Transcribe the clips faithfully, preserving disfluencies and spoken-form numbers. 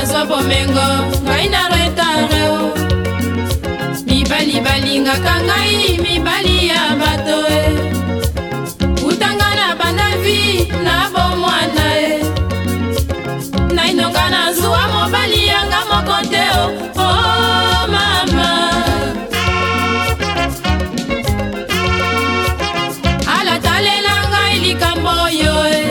nazwa bomengo ngai na retare o. Mibali balingaka ngai mibali ya bato e. Utanga na banda vi na bomwana e. Nainonga na zuwa mobali yanga moko te o. Oh mama ala talela ngai likambo yo e.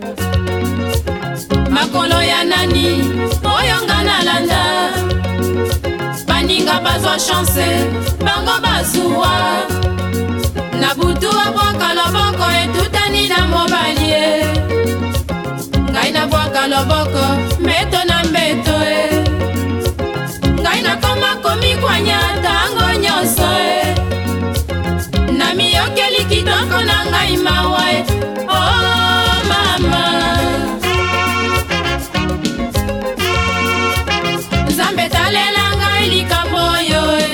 Makolo ya nani oyo nga nalanda. Baninga bazwa chance bango bazuwa. Na butu abwaka loboko etutani na mobali e. Ngai nabwaka loboko mbeto na mbeto e. Ngai nakoma komikwanya tango nyonso e. Na miyokeli kitoko na ngai mawa e. Oh mama Nzambe talela ngai likambo yo e.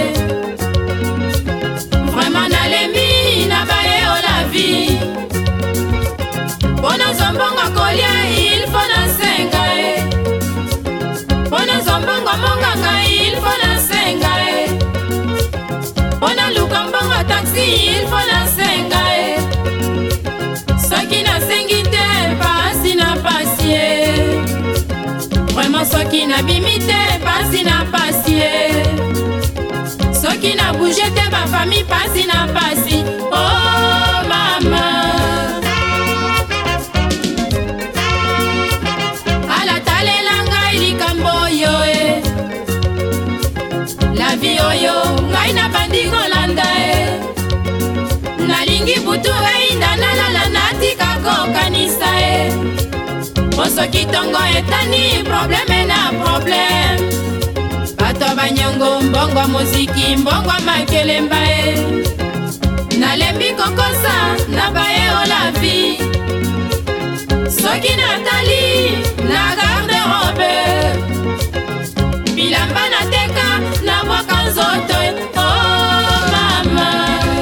Vraiment nalembi na baye o la vie. Bona zombongo kolia il faut na senga e. Bona zombongo monga ngai il faut na senga e. Bona luka mbongo taxi il faut na senga e. Soki na sengi te pasi na pasi e. Vraiment soki na bimi te pasi na pasi e. Soki na bouge te ba famille pasi na pasi. Oh mama ala talela ngai likambo yo e. La vie oyo ngai na bandi kolanda e. Nalingi butu einda nalala natika kokanisa e. Osoki tongo etani probleme na probleme. Bato banyongo mbongwa muziki mbongwa makelemba e. Nalembi kokosa na baye o la vie. Soki natali na garde robe. Bilamba na teka na bwaka nzoto e. Oh mama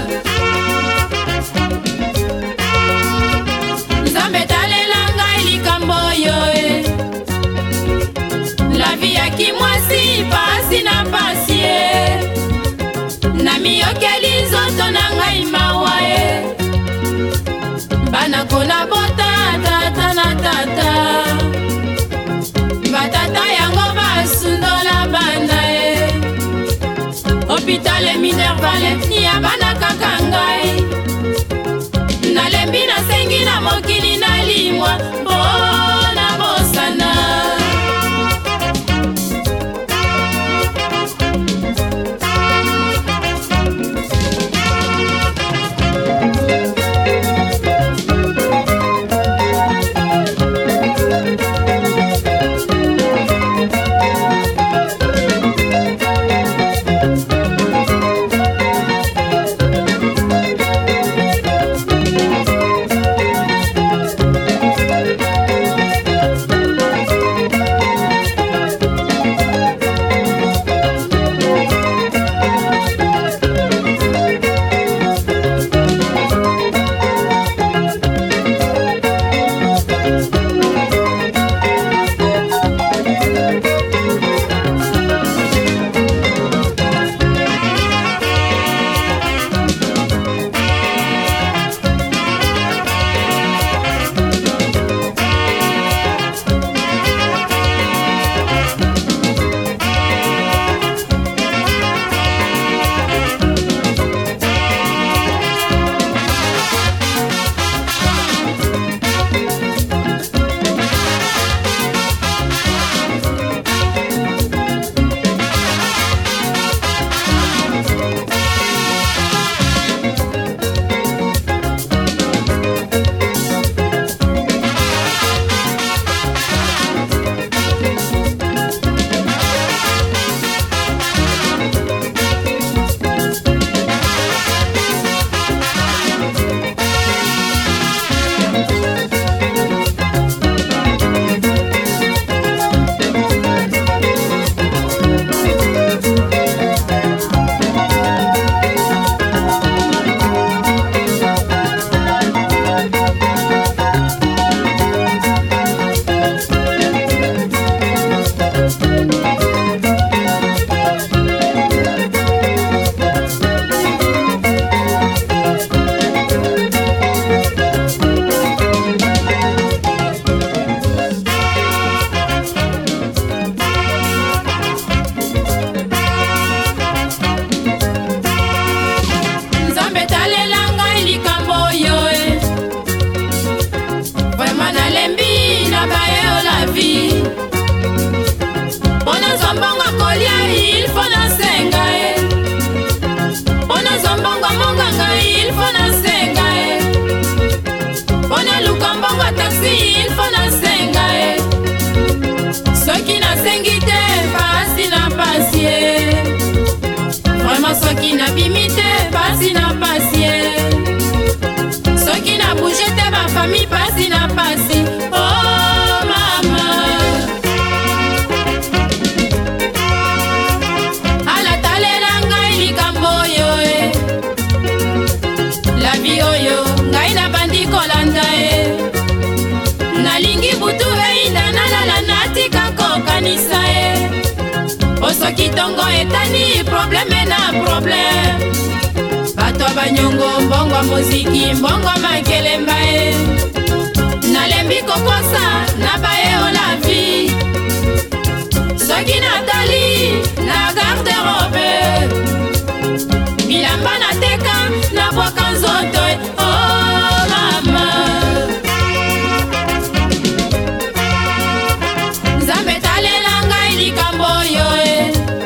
Nzambe talela ngai likambo yo e. La vie ya kimwasi pasi na pasi e. Na miyokeli nzoto na ngai mawa e. Bana kona bota tata na tata. Batata yango basundola bana e. Hôpital Minervale ya bana kaka ngai. Nalembi na sengi na mokili na limwa. Bona bosana nalembi na baye o la vie. Pona zombongo kolia il faut na senga e. Pona zombongo monganga il faut na senga e. Pona lukambongo taxi il faut na senga e. Soki na sengi te pasi na pasi e. Vraiment soki na bimi te pasi na pasi e. Soki na bouge te ba famille pasi na pasi. Oh mama, ala talela ngai likambo yo e. La vie oyo ngai na bandi kolanda e. Nalingi butu einda nalala natika kokanisa e. Osoki tongo etani probleme na probleme. Bato banyongo mbongo muziki mbongo makelemba e. Nalembi kokosa na baye o la vie. Soki natali na garde robe. Bilamba na teka na bwaka nzoto e. Oh mama, Nzambe talela ngai likambo yo e.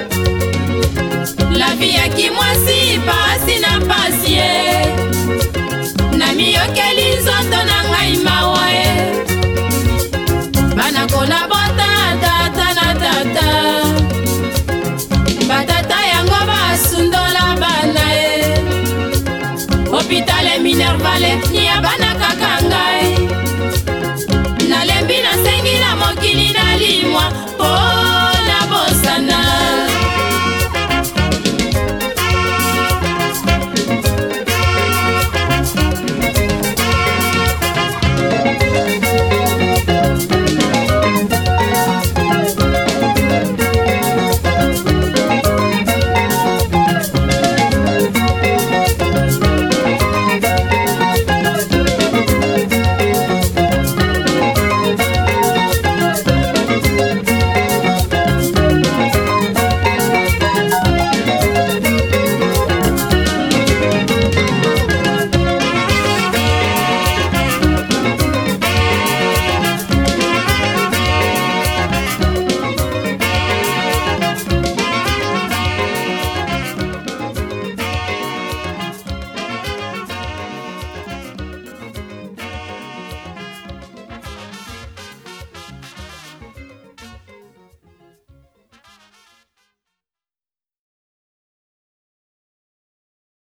La vie ya kimwasi pasi na pasi e. Na miyokeli nzoto na ngai mawa e. Bana kona bota tata na tata. Batata yango basundola bana e. Hôpital Minervale